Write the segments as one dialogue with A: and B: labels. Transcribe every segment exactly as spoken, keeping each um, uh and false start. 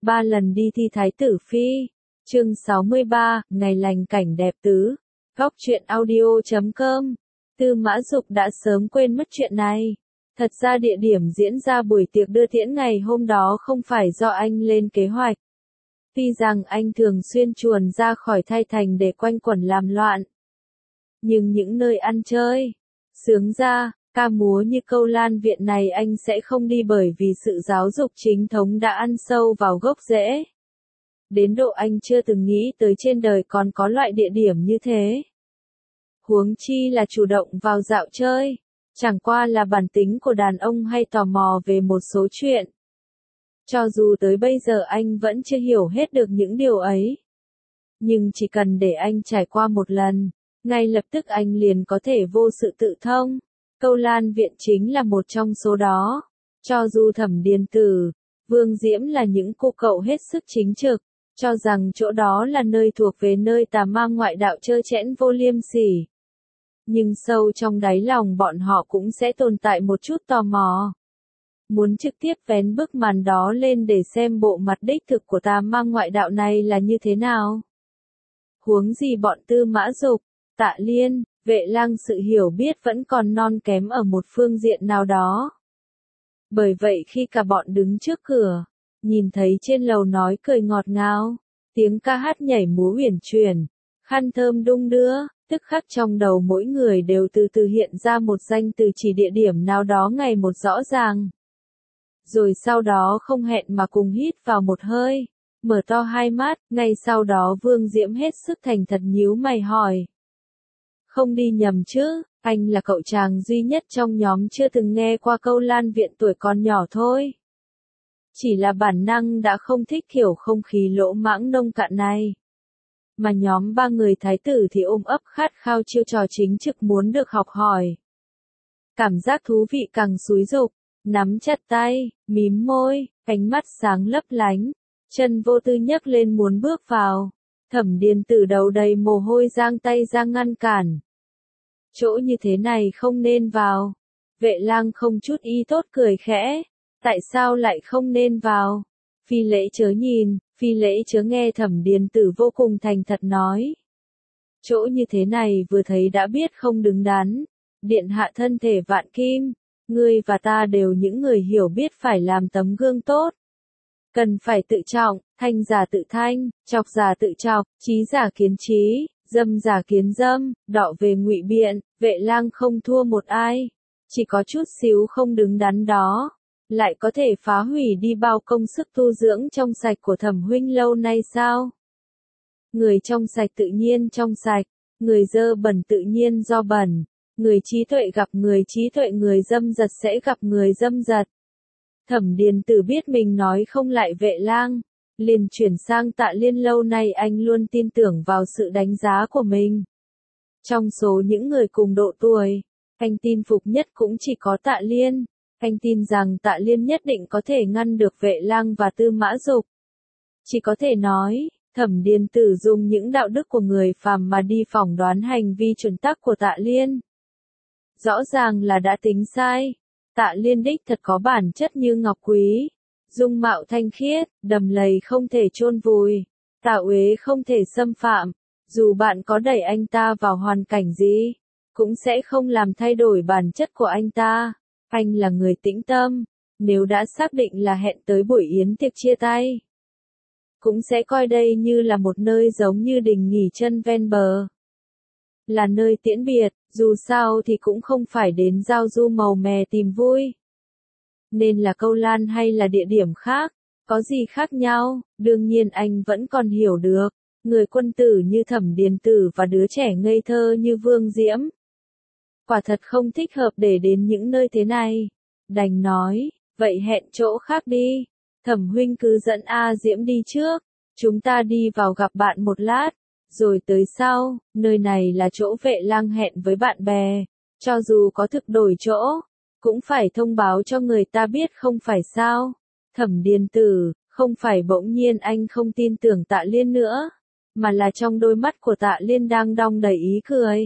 A: Ba lần đi thi thái tử phi. Chương sáu mươi ba, ngày lành cảnh đẹp tứ. Góc truyện audio chấm com. Tư Mã Dục đã sớm quên mất chuyện này. Thật ra địa điểm diễn ra buổi tiệc đưa tiễn ngày hôm đó không phải do anh lên kế hoạch. Tuy rằng anh thường xuyên chuồn ra khỏi Thay Thành để quanh quẩn làm loạn. Nhưng những nơi ăn chơi, sướng ra, ca múa như Câu Lan Viện này anh sẽ không đi bởi vì sự giáo dục chính thống đã ăn sâu vào gốc rễ. Đến độ anh chưa từng nghĩ tới trên đời còn có loại địa điểm như thế. Huống chi là chủ động vào dạo chơi, chẳng qua là bản tính của đàn ông hay tò mò về một số chuyện. Cho dù tới bây giờ anh vẫn chưa hiểu hết được những điều ấy. Nhưng chỉ cần để anh trải qua một lần, ngay lập tức anh liền có thể vô sự tự thông. Câu Lan Viện chính là một trong số đó. Cho dù Thẩm Điền Tử, Vương Diễm là những cô cậu hết sức chính trực, cho rằng chỗ đó là nơi thuộc về nơi tà ma ngoại đạo trơ trẽn vô liêm sỉ. Nhưng sâu trong đáy lòng bọn họ cũng sẽ tồn tại một chút tò mò. Muốn trực tiếp vén bức màn đó lên để xem bộ mặt đích thực của tà ma ngoại đạo này là như thế nào. Huống gì bọn Tư Mã Dục, Tạ Liên, Vệ Lang sự hiểu biết vẫn còn non kém ở một phương diện nào đó. Bởi vậy khi cả bọn đứng trước cửa, nhìn thấy trên lầu nói cười ngọt ngào, tiếng ca hát nhảy múa uyển chuyển, khăn thơm đung đưa, tức khắc trong đầu mỗi người đều từ từ hiện ra một danh từ chỉ địa điểm nào đó ngày một rõ ràng. Rồi sau đó không hẹn mà cùng hít vào một hơi, mở to hai mắt, ngay sau đó Vương Diễm hết sức thành thật nhíu mày hỏi. Không đi nhầm chứ, anh là cậu chàng duy nhất trong nhóm chưa từng nghe qua Câu Lan Viện tuổi còn nhỏ thôi. Chỉ là bản năng đã không thích kiểu không khí lỗ mãng nông cạn này. Mà nhóm ba người thái tử thì ôm ấp khát khao chiêu trò chính trực muốn được học hỏi. Cảm giác thú vị càng xúi dục, nắm chặt tay, mím môi, ánh mắt sáng lấp lánh, chân vô tư nhấc lên muốn bước vào. Thẩm Điền Tử đầu đầy mồ hôi giang tay ra ngăn cản. Chỗ như thế này không nên vào. Vệ Lang không chút ý tốt cười khẽ. Tại sao lại không nên vào? Phi lễ chớ nhìn, phi lễ chớ nghe. Thẩm Điền Tử vô cùng thành thật nói. Chỗ như thế này vừa thấy đã biết không đứng đắn. Điện hạ thân thể vạn kim. Ngươi và ta đều những người hiểu biết phải làm tấm gương tốt. Cần phải tự trọng, thanh giả tự thanh, chọc giả tự chọc, trí giả kiến trí, dâm giả kiến dâm, đọ về ngụy biện. Vệ Lang không thua một ai. Chỉ có chút xíu không đứng đắn đó, lại có thể phá hủy đi bao công sức tu dưỡng trong sạch của Thẩm huynh lâu nay sao? Người trong sạch tự nhiên trong sạch, người dơ bẩn tự nhiên do bẩn, người trí tuệ gặp người trí tuệ, người dâm dật sẽ gặp người dâm dật. Thẩm Điền Tử biết mình nói không lại Vệ Lang, liền chuyển sang Tạ Liên. Lâu nay anh luôn tin tưởng vào sự đánh giá của mình. Trong số những người cùng độ tuổi, anh tin phục nhất cũng chỉ có Tạ Liên. Anh tin rằng Tạ Liên nhất định có thể ngăn được Vệ Lang và Tư Mã Dục. Chỉ có thể nói, Thẩm Điền Tử dùng những đạo đức của người phàm mà đi phỏng đoán hành vi chuẩn tắc của Tạ Liên. Rõ ràng là đã tính sai. Tạ Liên đích thật có bản chất như ngọc quý, dung mạo thanh khiết, đầm lầy không thể chôn vùi, tà uế không thể xâm phạm. Dù bạn có đẩy anh ta vào hoàn cảnh gì, cũng sẽ không làm thay đổi bản chất của anh ta. Anh là người tĩnh tâm, nếu đã xác định là hẹn tới buổi yến tiệc chia tay, cũng sẽ coi đây như là một nơi giống như đình nghỉ chân ven bờ. Là nơi tiễn biệt, dù sao thì cũng không phải đến giao du màu mè tìm vui. Nên là Câu Lan hay là địa điểm khác, có gì khác nhau, đương nhiên anh vẫn còn hiểu được. Người quân tử như Thẩm Điền Tử và đứa trẻ ngây thơ như Vương Diễm, quả thật không thích hợp để đến những nơi thế này. Đành nói, vậy hẹn chỗ khác đi. Thẩm huynh cứ dẫn A Diễm đi trước, chúng ta đi vào gặp bạn một lát, rồi tới sau. Nơi này là chỗ Vệ Lang hẹn với bạn bè, cho dù có thực đổi chỗ, cũng phải thông báo cho người ta biết không phải sao? Thẩm Điền Tử, không phải bỗng nhiên anh không tin tưởng Tạ Liên nữa, mà là trong đôi mắt của Tạ Liên đang đong đầy ý cười.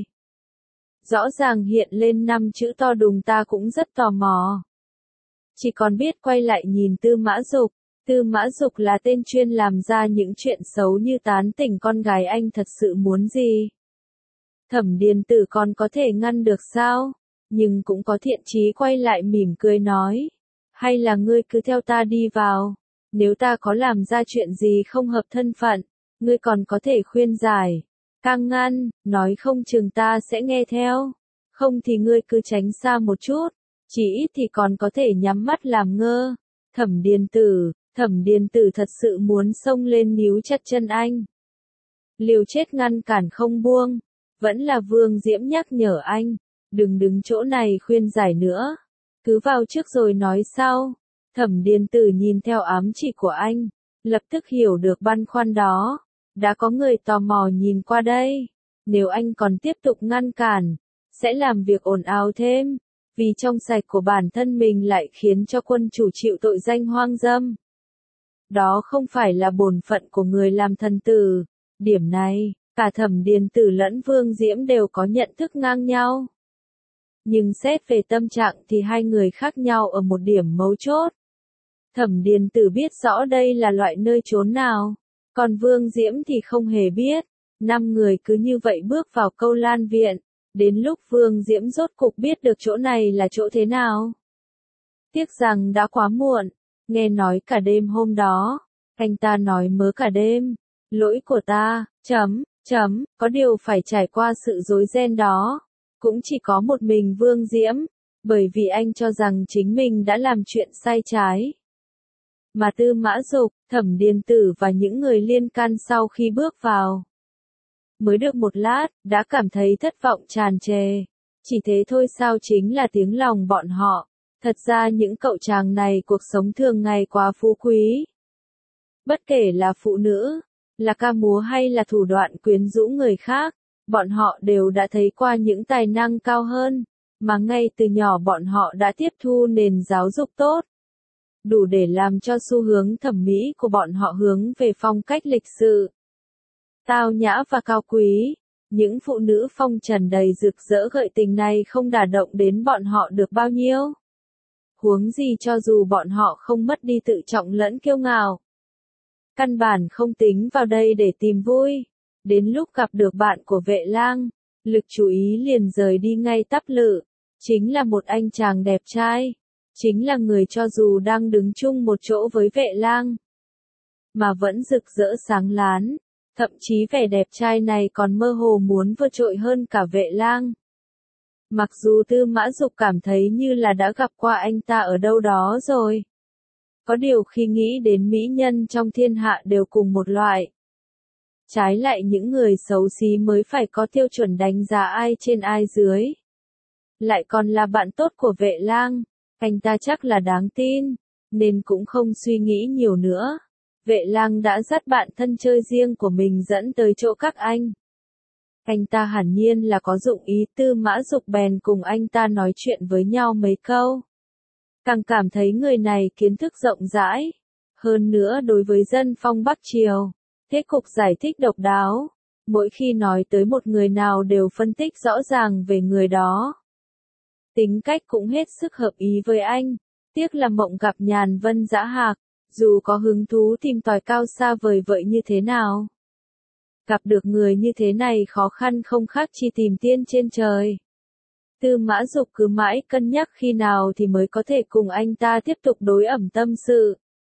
A: Rõ ràng hiện lên năm chữ to đùng. Ta cũng rất tò mò. Chỉ còn biết quay lại nhìn Tư Mã Dục. Tư Mã Dục là tên chuyên làm ra những chuyện xấu như tán tỉnh con gái anh thật sự muốn gì. Thẩm Điền Tử còn có thể ngăn được sao? Nhưng cũng có thiện chí quay lại mỉm cười nói. Hay là ngươi cứ theo ta đi vào. Nếu ta có làm ra chuyện gì không hợp thân phận, ngươi còn có thể khuyên giải. Càng ngăn, nói không chừng ta sẽ nghe theo. Không thì ngươi cứ tránh xa một chút. Chỉ ít thì còn có thể nhắm mắt làm ngơ. Thẩm Điền Tử, Thẩm Điền Tử thật sự muốn xông lên níu chặt chân anh. Liều chết ngăn cản không buông. Vẫn là Vương Diễm nhắc nhở anh. Đừng đứng chỗ này khuyên giải nữa. Cứ vào trước rồi nói sau. Thẩm Điền Tử nhìn theo ám chỉ của anh. Lập tức hiểu được băn khoăn đó. Đã có người tò mò nhìn qua đây. Nếu anh còn tiếp tục ngăn cản, sẽ làm việc ồn ào thêm. Vì trong sạch của bản thân mình lại khiến cho quân chủ chịu tội danh hoang dâm. Đó không phải là bổn phận của người làm thần tử. Điểm này, cả Thẩm Điền Tử lẫn Vương Diễm đều có nhận thức ngang nhau. Nhưng xét về tâm trạng thì hai người khác nhau ở một điểm mấu chốt. Thẩm Điền Tử biết rõ đây là loại nơi trốn nào, còn Vương Diễm thì không hề biết. Năm người cứ như vậy bước vào Câu Lan viện, đến lúc Vương Diễm rốt cục biết được chỗ này là chỗ thế nào. Tiếc rằng đã quá muộn, nghe nói cả đêm hôm đó, anh ta nói mớ cả đêm, lỗi của ta, chấm, chấm, có điều phải trải qua sự rối ren đó. Cũng chỉ có một mình Vương Diễm, bởi vì anh cho rằng chính mình đã làm chuyện sai trái. Mà Tư Mã Dục, Thẩm Điền Tử và những người liên can sau khi bước vào, mới được một lát, đã cảm thấy thất vọng tràn trề. Chỉ thế thôi sao chính là tiếng lòng bọn họ. Thật ra những cậu chàng này cuộc sống thường ngày quá phú quý. Bất kể là phụ nữ, là ca múa hay là thủ đoạn quyến rũ người khác, bọn họ đều đã thấy qua những tài năng cao hơn, mà ngay từ nhỏ bọn họ đã tiếp thu nền giáo dục tốt. Đủ để làm cho xu hướng thẩm mỹ của bọn họ hướng về phong cách lịch sự, tao nhã và cao quý. Những phụ nữ phong trần đầy rực rỡ gợi tình này không đả động đến bọn họ được bao nhiêu. Huống gì cho dù bọn họ không mất đi tự trọng lẫn kiêu ngạo. Căn bản không tính vào đây để tìm vui. Đến lúc gặp được bạn của Vệ Lang, lực chú ý liền rời đi ngay tắp lự. Chính là một anh chàng đẹp trai. Chính là người cho dù đang đứng chung một chỗ với Vệ Lang, mà vẫn rực rỡ sáng láng. Thậm chí vẻ đẹp trai này còn mơ hồ muốn vượt trội hơn cả Vệ Lang. Mặc dù Tư Mã Dục cảm thấy như là đã gặp qua anh ta ở đâu đó rồi. Có điều khi nghĩ đến mỹ nhân trong thiên hạ đều cùng một loại. Trái lại những người xấu xí mới phải có tiêu chuẩn đánh giá ai trên ai dưới. Lại còn là bạn tốt của Vệ Lang, anh ta chắc là đáng tin, nên cũng không suy nghĩ nhiều nữa. Vệ Lang đã dắt bạn thân chơi riêng của mình dẫn tới chỗ các anh. Anh ta hẳn nhiên là có dụng ý. Tư Mã Dục bèn cùng anh ta nói chuyện với nhau mấy câu. Càng cảm thấy người này kiến thức rộng rãi. Hơn nữa đối với dân phong Bắc Triều, thế cục giải thích độc đáo. Mỗi khi nói tới một người nào đều phân tích rõ ràng về người đó. Tính cách cũng hết sức hợp ý với anh. Tiếc là mộng gặp Nhàn Vân Dã Hạc. Dù có hứng thú tìm tòi cao xa vời vợi như thế nào, gặp được người như thế này khó khăn không khác chi tìm tiên trên trời. Tư Mã Dục cứ mãi cân nhắc khi nào thì mới có thể cùng anh ta tiếp tục đối ẩm tâm sự.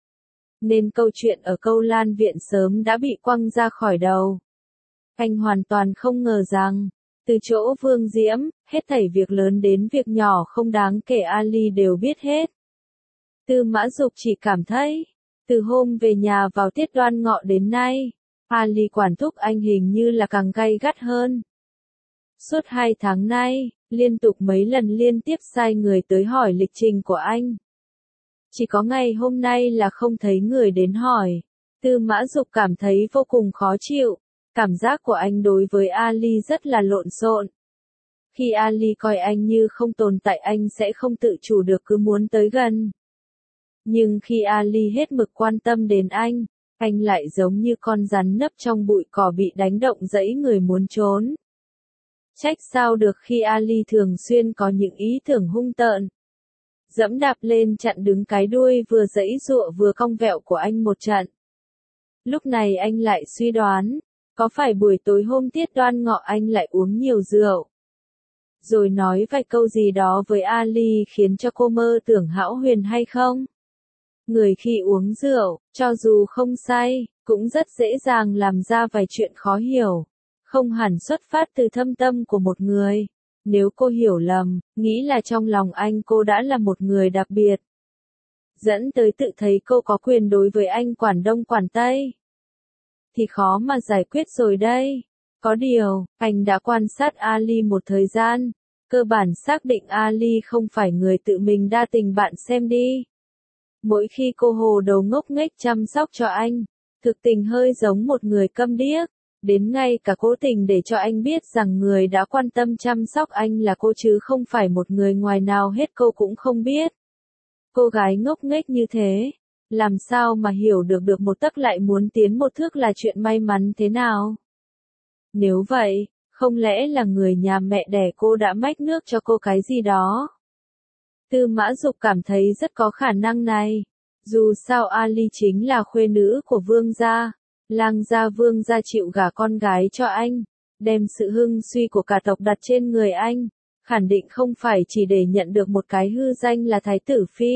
A: Nên câu chuyện ở Câu Lan viện sớm đã bị quăng ra khỏi đầu. Anh hoàn toàn không ngờ rằng, từ chỗ Vương Diễm, hết thảy việc lớn đến việc nhỏ không đáng kể Ali đều biết hết. Tư Mã Dục chỉ cảm thấy, từ hôm về nhà vào tiết Đoan Ngọ đến nay, Ali quản thúc anh hình như là càng gay gắt hơn. Suốt hai tháng nay, liên tục mấy lần liên tiếp sai người tới hỏi lịch trình của anh. Chỉ có ngày hôm nay là không thấy người đến hỏi. Tư Mã Dục cảm thấy vô cùng khó chịu. Cảm giác của anh đối với Ali rất là lộn xộn. Khi Ali coi anh như không tồn tại anh sẽ không tự chủ được cứ muốn tới gần. Nhưng khi Ali hết mực quan tâm đến anh, anh lại giống như con rắn nấp trong bụi cỏ bị đánh động dẫy người muốn trốn. Trách sao được khi Ali thường xuyên có những ý tưởng hung tợn. dẫm đạp lên chặn đứng cái đuôi vừa giãy giụa vừa cong vẹo của anh một trận. Lúc này anh lại suy đoán, có phải buổi tối hôm tiết đoan ngọ anh lại uống nhiều rượu? Rồi nói vài câu gì đó với Ali khiến cho cô mơ tưởng hão huyền hay không? Người khi uống rượu, cho dù không say, cũng rất dễ dàng làm ra vài chuyện khó hiểu, không hẳn xuất phát từ thâm tâm của một người. Nếu cô hiểu lầm, nghĩ là trong lòng anh cô đã là một người đặc biệt, dẫn tới tự thấy cô có quyền đối với anh quản đông quản tây, thì khó mà giải quyết rồi đây. Có điều, anh đã quan sát Ali một thời gian, cơ bản xác định Ali không phải người tự mình đa tình bạn xem đi. Mỗi khi cô hồ đầu ngốc nghếch chăm sóc cho anh, thực tình hơi giống một người câm điếc, đến ngay cả cố tình để cho anh biết rằng người đã quan tâm chăm sóc anh là cô chứ không phải một người ngoài nào hết cô cũng không biết. Cô gái ngốc nghếch như thế, làm sao mà hiểu được được một tấc lại muốn tiến một thước là chuyện may mắn thế nào? Nếu vậy, không lẽ là người nhà mẹ đẻ cô đã mách nước cho cô cái gì đó? Tư Mã Dục cảm thấy rất có khả năng này. Dù sao Ali chính là khuê nữ của vương gia, Lang gia vương gia chịu gả con gái cho anh, đem sự hưng suy của cả tộc đặt trên người anh, khẳng định không phải chỉ để nhận được một cái hư danh là thái tử phi.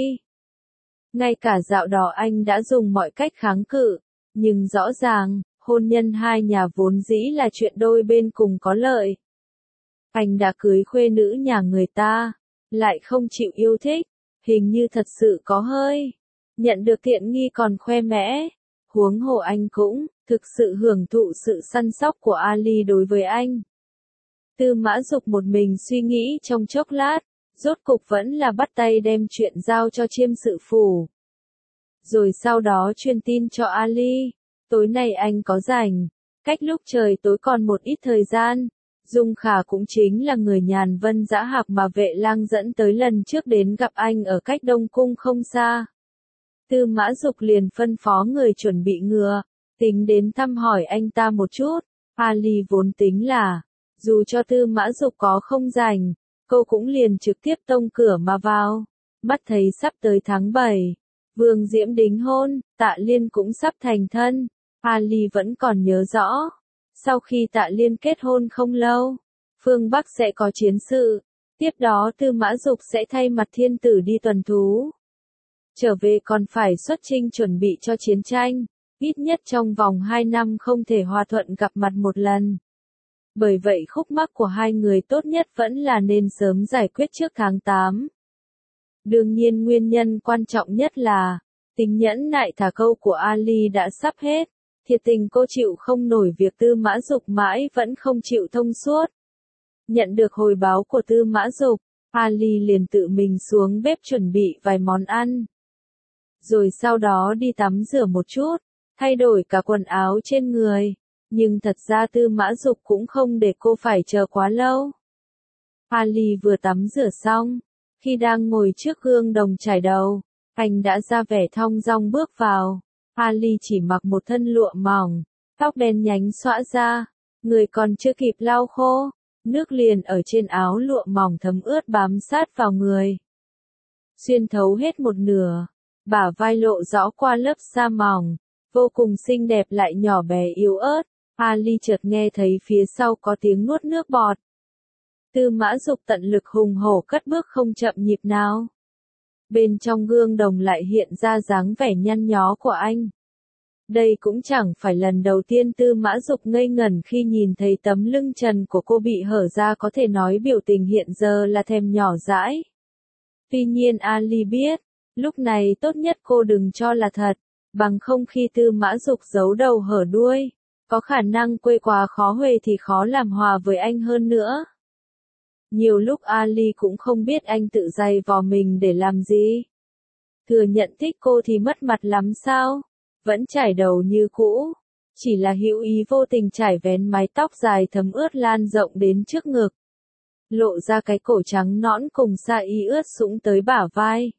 A: Ngay cả dạo đó anh đã dùng mọi cách kháng cự, nhưng rõ ràng, hôn nhân hai nhà vốn dĩ là chuyện đôi bên cùng có lợi. Anh đã cưới khuê nữ nhà người ta, lại không chịu yêu thích, hình như thật sự có hơi nhận được tiện nghi còn khoe mẽ. Huống hồ anh cũng thực sự hưởng thụ sự săn sóc của Ali đối với anh. Tư Mã Dục một mình suy nghĩ trong chốc lát, rốt cục vẫn là bắt tay đem chuyện giao cho Chiêm sự phủ. Rồi sau đó truyền tin cho Ali, tối nay anh có rảnh, cách lúc trời tối còn một ít thời gian. Dung Khả cũng chính là người nhàn vân dã hạc mà Vệ Lang dẫn tới lần trước đến gặp anh ở cách Đông Cung không xa. Tư Mã Dục liền phân phó người chuẩn bị ngựa, tính đến thăm hỏi anh ta một chút. Ali vốn tính là, dù cho Tư Mã Dục có không rảnh, cô cũng liền trực tiếp tông cửa mà vào. Mắt thấy sắp tới tháng bảy, Vương Diễm đính hôn, Tạ Liên cũng sắp thành thân. Ali vẫn còn nhớ rõ, sau khi Tạ Liên kết hôn không lâu, phương Bắc sẽ có chiến sự, tiếp đó Tư Mã Dục sẽ thay mặt thiên tử đi tuần thú. Trở về còn phải xuất chinh chuẩn bị cho chiến tranh, ít nhất trong vòng hai năm không thể hòa thuận gặp mặt một lần. Bởi vậy khúc mắc của hai người tốt nhất vẫn là nên sớm giải quyết trước tháng tám. Đương nhiên nguyên nhân quan trọng nhất là, tính nhẫn nại thả câu của Ali đã sắp hết, thiệt tình cô chịu không nổi việc Tư Mã Dục mãi vẫn không chịu thông suốt. Nhận được hồi báo của Tư Mã Dục, Ali liền tự mình xuống bếp chuẩn bị vài món ăn. Rồi sau đó đi tắm rửa một chút, thay đổi cả quần áo trên người. Nhưng thật ra Tư Mã Dục cũng không để cô phải chờ quá lâu. Ali vừa tắm rửa xong, khi đang ngồi trước gương đồng chải đầu, anh đã ra vẻ thong dong bước vào. Ali chỉ mặc một thân lụa mỏng, tóc đen nhánh xõa ra, người còn chưa kịp lau khô, nước liền ở trên áo lụa mỏng thấm ướt bám sát vào người. Xuyên thấu hết một nửa, bả vai lộ rõ qua lớp sa mỏng, vô cùng xinh đẹp lại nhỏ bé yếu ớt. Ali chợt nghe thấy phía sau có tiếng nuốt nước bọt. Tư Mã Dục tận lực hùng hổ cất bước không chậm nhịp nào. Bên trong gương đồng lại hiện ra dáng vẻ nhăn nhó của anh. Đây cũng chẳng phải lần đầu tiên Tư Mã Dục ngây ngẩn khi nhìn thấy tấm lưng trần của cô bị hở ra, có thể nói biểu tình hiện giờ là thèm nhỏ dãi. Tuy nhiên Ali biết, lúc này tốt nhất cô đừng cho là thật, bằng không khi Tư Mã Dục giấu đầu hở đuôi, có khả năng quê quá khó huề thì khó làm hòa với anh hơn nữa. Nhiều lúc Ali cũng không biết anh tự giày vò mình để làm gì. Thừa nhận thích cô thì mất mặt lắm sao? Vẫn chải đầu như cũ, chỉ là hữu ý vô tình chải vén mái tóc dài thấm ướt lan rộng đến trước ngực, lộ ra cái cổ trắng nõn cùng sa y ướt sũng tới bả vai.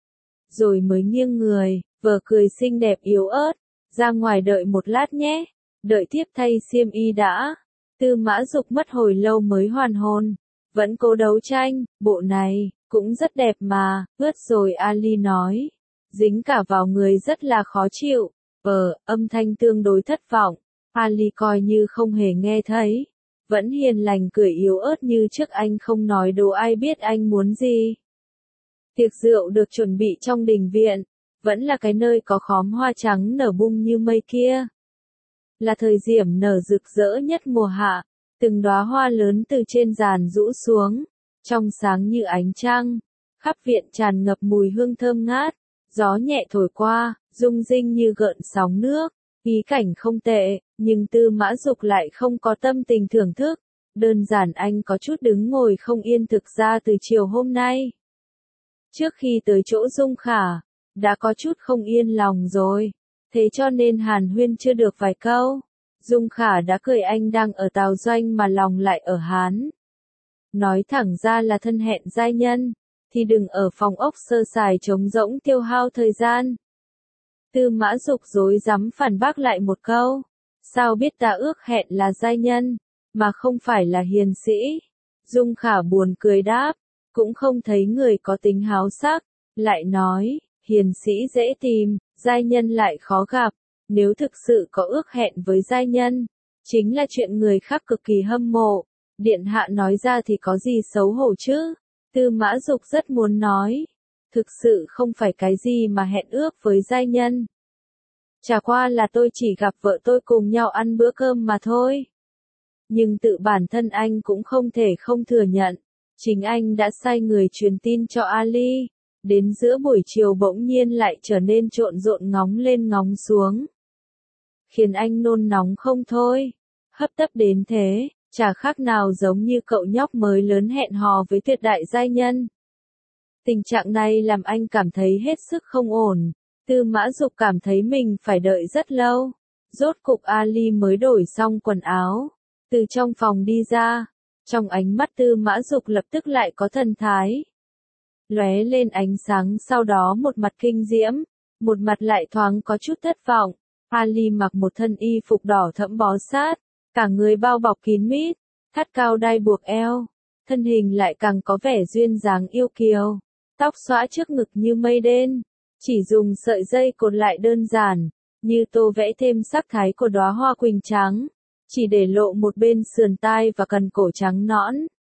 A: Rồi mới nghiêng người, vờ cười xinh đẹp yếu ớt, ra ngoài đợi một lát nhé, đợi tiếp thay xiêm y đã. Tư Mã Dục mất hồi lâu mới hoàn hồn, vẫn cố đấu tranh, bộ này, cũng rất đẹp mà, ướt rồi Ali nói. Dính cả vào người rất là khó chịu, ờ, âm thanh tương đối thất vọng, Ali coi như không hề nghe thấy. Vẫn hiền lành cười yếu ớt như trước, anh không nói đố ai biết anh muốn gì. Tiệc rượu được chuẩn bị trong đình viện, vẫn là cái nơi có khóm hoa trắng nở bung như mây kia. Là thời điểm nở rực rỡ nhất mùa hạ, từng đóa hoa lớn từ trên giàn rũ xuống, trong sáng như ánh trăng, khắp viện tràn ngập mùi hương thơm ngát, gió nhẹ thổi qua, rung rinh như gợn sóng nước, ý cảnh không tệ, nhưng Tư Mã Dục lại không có tâm tình thưởng thức, đơn giản anh có chút đứng ngồi không yên thực ra từ chiều hôm nay. Trước khi tới chỗ Dung Khả, đã có chút không yên lòng rồi, thế cho nên hàn huyên chưa được vài câu. Dung Khả đã cười anh đang ở Tào Doanh mà lòng lại ở Hán. Nói thẳng ra là thân hẹn giai nhân, thì đừng ở phòng ốc sơ sài trống rỗng tiêu hao thời gian. Tư Mã Dục dối rắm phản bác lại một câu, sao biết ta ước hẹn là giai nhân, mà không phải là hiền sĩ. Dung Khả buồn cười đáp, cũng không thấy người có tính háo sắc, lại nói, hiền sĩ dễ tìm, giai nhân lại khó gặp, nếu thực sự có ước hẹn với giai nhân, chính là chuyện người khác cực kỳ hâm mộ, điện hạ nói ra thì có gì xấu hổ chứ. Tư Mã Dục rất muốn nói, thực sự không phải cái gì mà hẹn ước với giai nhân. Chả qua là tôi chỉ gặp vợ tôi cùng nhau ăn bữa cơm mà thôi. Nhưng tự bản thân anh cũng không thể không thừa nhận, chính anh đã sai người truyền tin cho Ali, đến giữa buổi chiều bỗng nhiên lại trở nên trộn rộn ngóng lên ngóng xuống. Khiến anh nôn nóng không thôi, hấp tấp đến thế, chả khác nào giống như cậu nhóc mới lớn hẹn hò với tuyệt đại giai nhân. Tình trạng này làm anh cảm thấy hết sức không ổn, Tư Mã Dục cảm thấy mình phải đợi rất lâu. Rốt cục Ali mới đổi xong quần áo, từ trong phòng đi ra, trong ánh mắt Tư Mã Dục lập tức lại có thần thái. Lóe lên ánh sáng, sau đó một mặt kinh diễm, một mặt lại thoáng có chút thất vọng. Ali mặc một thân y phục đỏ thẫm bó sát, cả người bao bọc kín mít, thắt cao đai buộc eo, thân hình lại càng có vẻ duyên dáng yêu kiều, tóc xõa trước ngực như mây đen, chỉ dùng sợi dây cột lại đơn giản, như tô vẽ thêm sắc thái của đóa hoa quỳnh trắng, chỉ để lộ một bên sườn tai và cần cổ trắng nõn.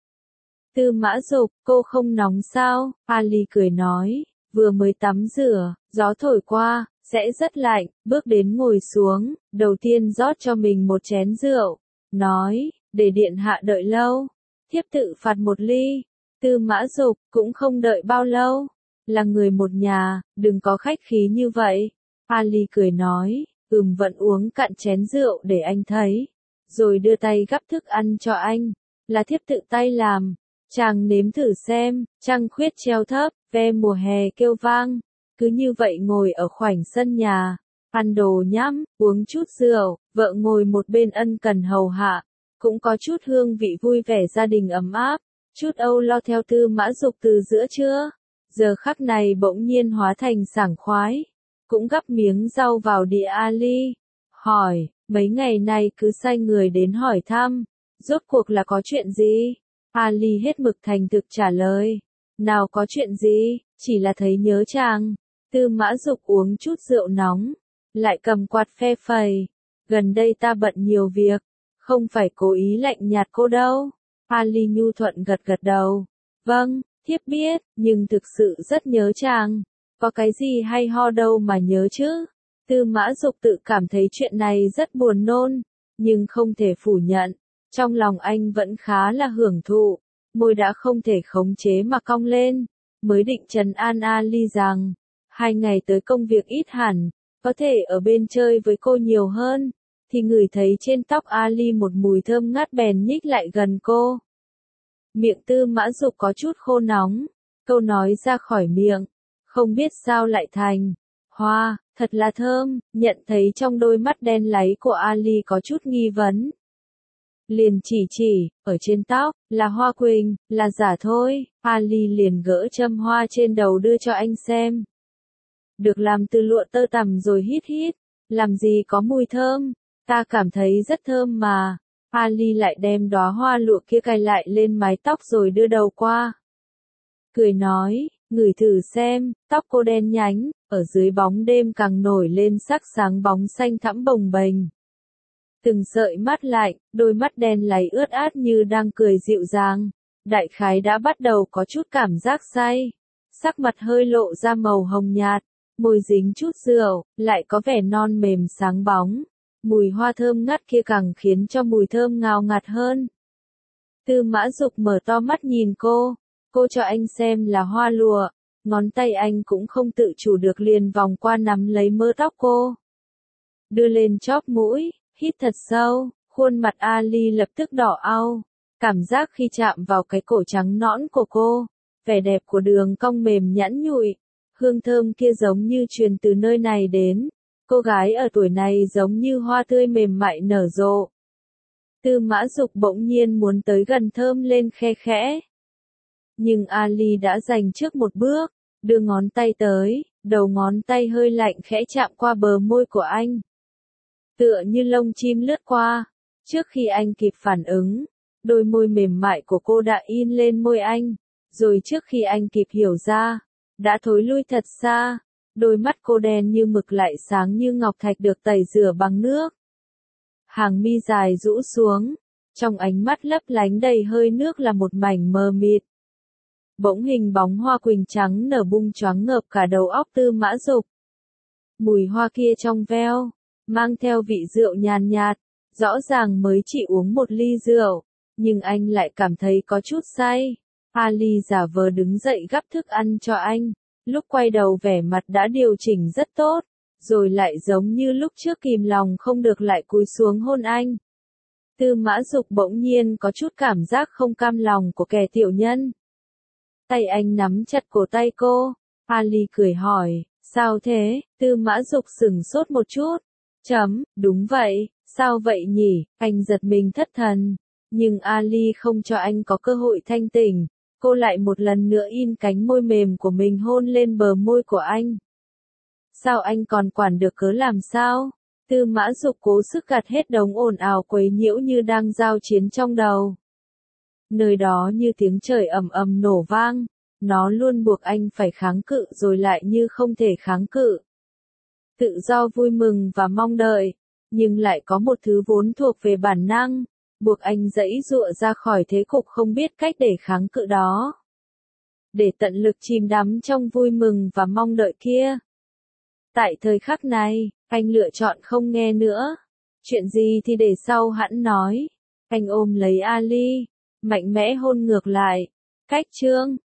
A: Tư Mã Dục, cô không nóng sao? Ali cười nói, vừa mới tắm rửa, gió thổi qua, sẽ rất lạnh, bước đến ngồi xuống, đầu tiên rót cho mình một chén rượu, nói, để điện hạ đợi lâu, thiếp tự phạt một ly. Tư Mã Dục, cũng không đợi bao lâu, là người một nhà, đừng có khách khí như vậy. Ali cười nói, ừm vẫn uống cạn chén rượu để anh thấy, rồi đưa tay gắp thức ăn cho anh, là thiếp tự tay làm. Chàng nếm thử xem, trăng khuyết treo thấp, ve mùa hè kêu vang, cứ như vậy ngồi ở khoảnh sân nhà, ăn đồ nhắm, uống chút rượu, vợ ngồi một bên ân cần hầu hạ, cũng có chút hương vị vui vẻ gia đình ấm áp, chút âu lo theo Tư Mã Dục từ giữa trưa, giờ khắc này bỗng nhiên hóa thành sảng khoái, cũng gắp miếng rau vào đĩa Ali, hỏi, mấy ngày nay cứ sai người đến hỏi thăm, rốt cuộc là có chuyện gì? Ali hết mực thành thực trả lời, nào có chuyện gì, chỉ là thấy nhớ chàng. Tư Mã Dục uống chút rượu nóng, lại cầm quạt phe phẩy, gần đây ta bận nhiều việc, không phải cố ý lạnh nhạt cô đâu. Ali nhu thuận gật gật đầu, vâng, thiếp biết, nhưng thực sự rất nhớ chàng, có cái gì hay ho đâu mà nhớ chứ. Tư Mã Dục tự cảm thấy chuyện này rất buồn nôn, nhưng không thể phủ nhận. Trong lòng anh vẫn khá là hưởng thụ, môi đã không thể khống chế mà cong lên, mới định trấn an Ali rằng, hai ngày tới công việc ít hẳn, có thể ở bên chơi với cô nhiều hơn, thì ngửi thấy trên tóc Ali một mùi thơm ngát bèn nhích lại gần cô. Miệng Tư Mã Dục có chút khô nóng, câu nói ra khỏi miệng, không biết sao lại thành, hoa, thật là thơm, nhận thấy trong đôi mắt đen láy của Ali có chút nghi vấn. Liền chỉ chỉ, ở trên tóc, là hoa quỳnh, là giả thôi. Ali liền gỡ châm hoa trên đầu đưa cho anh xem. Được làm từ lụa tơ tằm rồi hít hít, làm gì có mùi thơm, ta cảm thấy rất thơm mà. Ali lại đem đóa hoa lụa kia cài lại lên mái tóc rồi đưa đầu qua. Cười nói, ngửi thử xem, tóc cô đen nhánh, ở dưới bóng đêm càng nổi lên sắc sáng bóng xanh thẫm bồng bềnh. Từng sợi mắt lạnh, đôi mắt đen láy ướt át như đang cười dịu dàng. Đại khái đã bắt đầu có chút cảm giác say. Sắc mặt hơi lộ ra màu hồng nhạt, môi dính chút rượu, lại có vẻ non mềm sáng bóng. Mùi hoa thơm ngát kia càng khiến cho mùi thơm ngào ngạt hơn. Tư Mã Dục mở to mắt nhìn cô, cô cho anh xem là hoa lụa, ngón tay anh cũng không tự chủ được liền vòng qua nắm lấy mớ tóc cô. Đưa lên chóp mũi, hít thật sâu, khuôn mặt Ali lập tức đỏ au, cảm giác khi chạm vào cái cổ trắng nõn của cô, vẻ đẹp của đường cong mềm nhẵn nhụi, hương thơm kia giống như truyền từ nơi này đến. Cô gái ở tuổi này giống như hoa tươi mềm mại nở rộ. Tư Mã Dục bỗng nhiên muốn tới gần thơm lên khe khẽ. Nhưng Ali đã giành trước một bước, đưa ngón tay tới, đầu ngón tay hơi lạnh khẽ chạm qua bờ môi của anh. Tựa như lông chim lướt qua, trước khi anh kịp phản ứng, đôi môi mềm mại của cô đã in lên môi anh, rồi trước khi anh kịp hiểu ra, đã thối lui thật xa. Đôi mắt cô đen như mực lại sáng như ngọc thạch được tẩy rửa bằng nước. Hàng mi dài rũ xuống, trong ánh mắt lấp lánh đầy hơi nước là một mảnh mờ mịt. Bỗng hình bóng hoa quỳnh trắng nở bung choáng ngợp cả đầu óc Tư Mã Dục. Mùi hoa kia trong veo, mang theo vị rượu nhàn nhạt, rõ ràng mới chỉ uống một ly rượu, nhưng anh lại cảm thấy có chút say. Ali giả vờ đứng dậy gắp thức ăn cho anh. Lúc quay đầu vẻ mặt đã điều chỉnh rất tốt, rồi lại giống như lúc trước kìm lòng không được lại cúi xuống hôn anh. Tư Mã Dục bỗng nhiên có chút cảm giác không cam lòng của kẻ tiểu nhân. Tay anh nắm chặt cổ tay cô, Ali cười hỏi, sao thế? Tư Mã Dục sửng sốt một chút. Chấm, đúng vậy, sao vậy nhỉ? Anh giật mình thất thần, nhưng Ali không cho anh có cơ hội thanh tỉnh. Cô lại một lần nữa in cánh môi mềm của mình hôn lên bờ môi của anh. Sao anh còn quản được cớ làm sao? Tư Mã Dục cố sức gạt hết đống ồn ào quấy nhiễu như đang giao chiến trong đầu. Nơi đó như tiếng trời ầm ầm nổ vang, nó luôn buộc anh phải kháng cự rồi lại như không thể kháng cự. Tự do vui mừng và mong đợi, nhưng lại có một thứ vốn thuộc về bản năng, buộc anh giãy giụa ra khỏi thế cục không biết cách để kháng cự đó. Để tận lực chìm đắm trong vui mừng và mong đợi kia. Tại thời khắc này, anh lựa chọn không nghe nữa. Chuyện gì thì để sau hẵng nói. Anh ôm lấy Ali, mạnh mẽ hôn ngược lại. Cách chương